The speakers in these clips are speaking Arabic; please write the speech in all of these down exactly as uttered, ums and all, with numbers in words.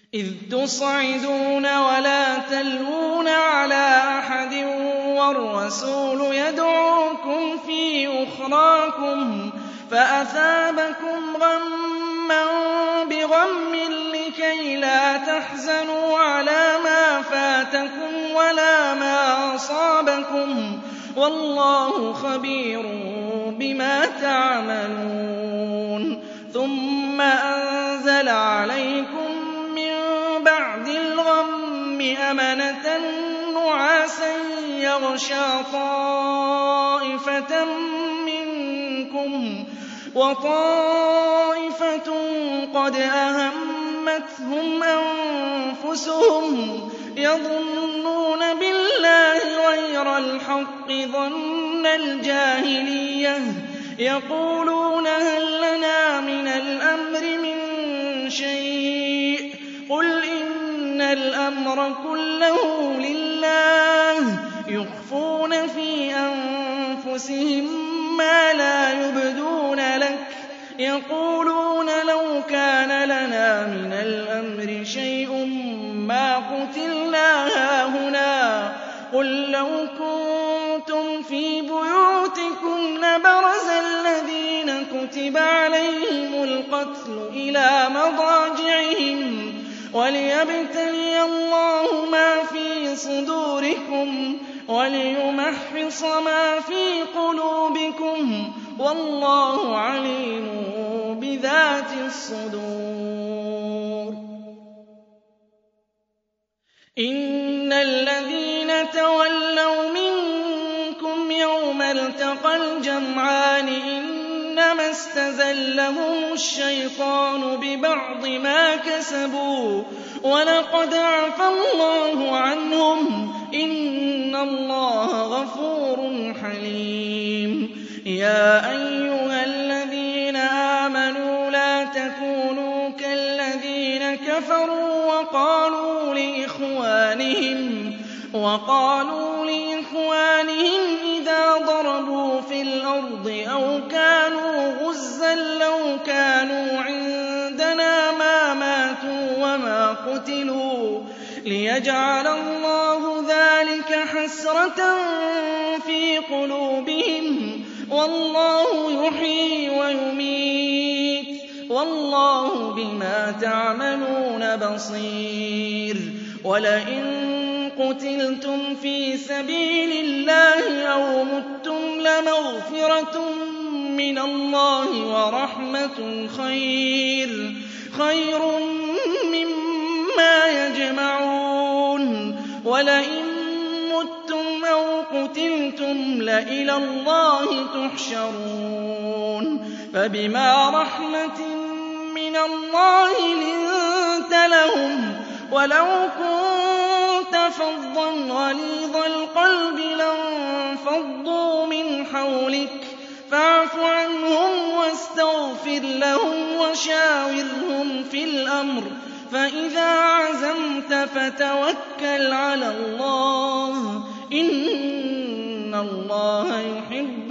إِذْ تُصْعِدُونَ وَلَا تَلْوُونَ عَلَىٰ أَحَدٍ وَالرَّسُولُ يَدْعُوكُمْ فِي أُخْرَاكُمْ فَأَثَابَكُمْ غَمًّا بِغَمٍّ لِّكَيْ لَا تَحْزَنُوا عَلَىٰ مَا فَاتَكُمْ وَلَا مَا أَصَابَكُمْ ۗ وَاللَّهُ خَبِيرٌ بِمَا تَعْمَلُونَ. ثُمَّ أَنزَلَ عَلَيْكُم مِّن بَعْدِ الْغَمِّ أَمَنَةً نُّعَاسًا يَغْشَىٰ طَائِفَةً مِّنكُمْ ۖ وَطَائِفَةٌ قَدْ أَهَمَّتْهُمْ أَنفُسُهُمْ يَظُنُّونَ بِاللَّهِ غَيْرَ الْحَقِّ ظَنَّ الْجَاهِلِيَّةِ يَقُولُونَ هَل لَّنَا مِنَ الْأَمْرِ مِن شَيْءٍ ۗ قُلْ إِنَّ الْأَمْرَ كُلَّهُ لِلَّهِ يُخْفُونَ فِي أَنفُسِهِم مَّا لَا يُبْدُونَ لَكَ يَقُولُونَ لَوْ كَانَ لَنَا مِنَ الْأَمْرِ شَيْءٌ مَّا قُتِلْنَا هَاهُنَا ۗ قُل لَّوْ كُنتُمْ فِي بُيُوتِكُمْ لَبَرَزَ الَّذِينَ كُتِبَ عَلَيْهِمُ الْقَتْلُ إِلَىٰ مَضَاجِعِهِمْ وَلِيَبْتَلِيَ اللَّهُ مَا فِي صُدُورِكُمْ وَلِيُمَحِّصَ مَا فِي قُلُوبِكُمْ ۗ وَاللَّهُ عَلِيمٌ بِذَاتِ الصُّدُورِ. إِنَّ الَّذِينَ تَوَلَّوْا مِنكُمْ يَوْمَ الْتَقَى الْجَمْعَانِ إِنَّمَا اسْتَزَلَّهُمُ الشَّيْطَانُ بِبَعْضِ مَا كَسَبُوا ۖ وَلَقَدْ عَفَا اللَّهُ عَنْهُمْ ۗ إِنَّ اللَّهَ غَفُورٌ حَلِيمٌ. يَا أَيُّهَا الَّذِينَ آمَنُوا لَا تَكُونُوا كَالَّذِينَ كَفَرُوا وَقَالُوا لِإِخْوَانِهِمْ وَقَالُوا لِإِخْوَانِهِمْ إِذَا ضَرَبُوا فِي الْأَرْضِ أَوْ كَانُوا غُزًّى لَّوْ كَانُوا عِندَنَا مَا مَاتُوا وَمَا قُتِلُوا لِيَجْعَلَ اللَّهُ ذَٰلِكَ حَسْرَةً فِي قُلُوبِهِمْ ۗ وَاللَّهُ يُحْيِي وَيُمِيتُ ۗ وَاللَّهُ بِمَا تَعْمَلُونَ بَصِيرٌ. وَلَئِن قُتِلْتُمْ فِي سَبِيلِ اللَّهِ أَوْ مُتُّمْ لَمَغْفِرَةٌ مِّنَ اللَّهِ وَرَحْمَةٌ خَيْرٌ خَيْرٌ مِّمَّا يَجْمَعُونَ. وَلَئِن مُّتُّمْ أَوْ قُتِلْتُمْ لَإِلَى اللَّهِ تُحْشَرُونَ. فَبِمَا رَحْمَةٍ مِّنَ اللَّهِ لِنتَ لَهُمْ، وَلَوْ كُنتَ فَظًّا غَلِيظَ الْقَلْبِ لَانفَضُّوا مِنْ حَوْلِكَ فَاعْفُ عَنْهُمْ وَاسْتَغْفِرْ لَهُمْ وَشَاوِرْهُمْ فِي الْأَمْرِ، فَإِذَا عَزَمْتَ فَتَوَكَّلْ عَلَى اللَّهِ ۚ إِنَّ اللَّهَ يُحِبُّ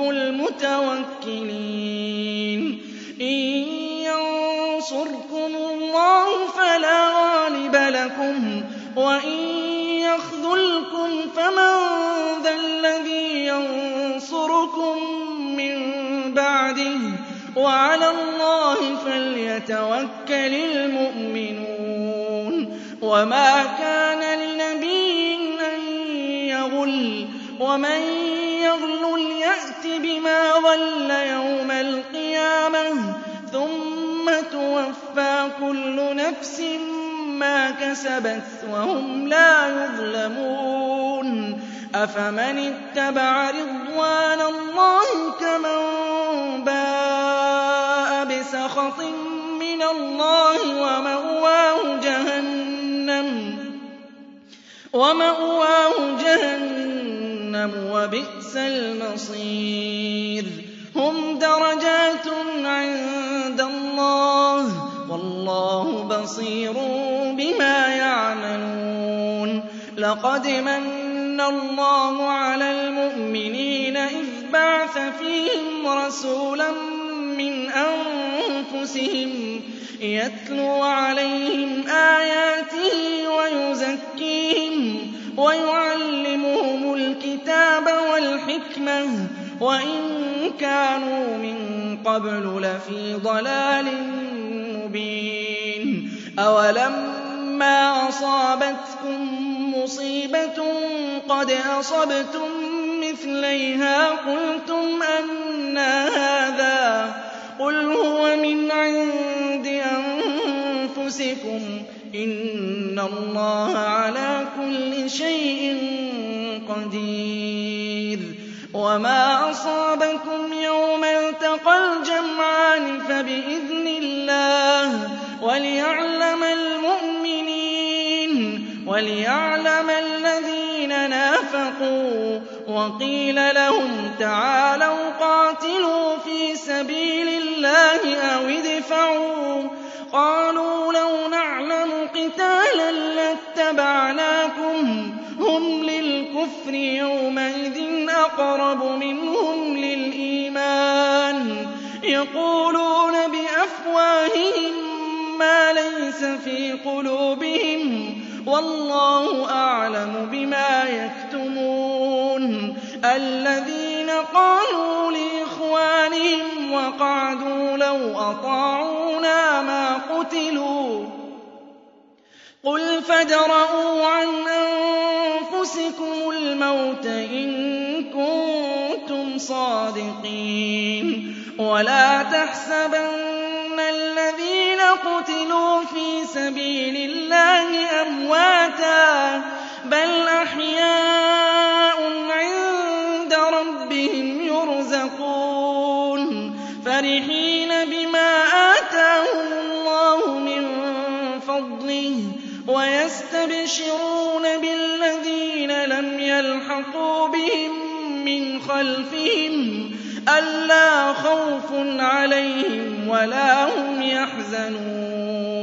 الْمُتَوَكِّلِينَ. إِن يَنصُرْكُمُ اللَّهُ فَلَا غَالِبَ لَكُمْ ۖ وَإِن يَخْذُلْكُمْ فَمَن ذَا الَّذِي يَنصُرُكُم مِّن بَعْدِهِ ۗ وَعَلَى اللَّهِ فَلْيَتَوَكَّلِ الْمُؤْمِنُونَ. وَمَا كَانَ لِنَبِيٍّ أَن يَغُلَّ، وَمَن يَغْلُلْ يَأْتِ بِمَا غَلَّ يَوْمَ الْقِيَامَةِ ثُمَّ تُوَفَّىٰ كُلُّ نَفْسٍ مَّا كَسَبَتْ وَهُمْ لَا يُظْلَمُونَ. أَفَمَنِ اتَّبَعَ رِضْوَانَ اللَّهِ كَمَن بَاءَ بِسَخَطٍ مِّنَ اللَّهِ وَمَأْوَاهُ جَهَنَّمُ وَمَأْوَاهُ جَهَنَّمُ وَبِئْسَ الْمَصِيرُ. هُمْ دَرَجَاتٌ عِندَ اللَّهِ ۗ وَاللَّهُ بَصِيرٌ بِمَا يَعْمَلُونَ. لَقَدْ مَنَّ اللَّهُ عَلَى الْمُؤْمِنِينَ إِذْ بَعَثَ فِيهِمْ رَسُولًا مِّنْ أَنفُسِهِمْ يَتْلُو عَلَيْهِمْ آيَاتِ ويزكيهم ويعلمهم الكتاب والحكمة وإن كانوا من قبل لفي ضلال مبين. أولما أصابتكم مصيبة قد أصبتم مثليها قلتم أنى هذا قل هو من عند أنفسكم إن الله على كل شيء قدير. وما أصابكم يوم التقى الجمعان فبإذن الله وليعلم المؤمنين وليعلم الذين نافقوا. وقيل لهم تعالوا قاتلوا في سبيل الله أو ادفعوا قالوا لو نعلم قتالا لاتبعناكم هم للكفر يومئذ أقرب منهم للإيمان يقولون بأفواههم ما ليس في قلوبهم والله أعلم بما يكتمون. الذين قالوا لإخوانهم وقعدوا لو أطاعونا ما قتلوا قل فادرءوا عن أنفسكم الموت إن كنتم صادقين. ولا تحسبن الذين قتلوا في سبيل الله أمواتا بل أحياء عند ربهم يرزقون فرحين بما آتاهم الله من فضله ويستبشرون بالذين لم يلحقوا بهم من خلفهم ألا خوف عليهم ولا هم يحزنون.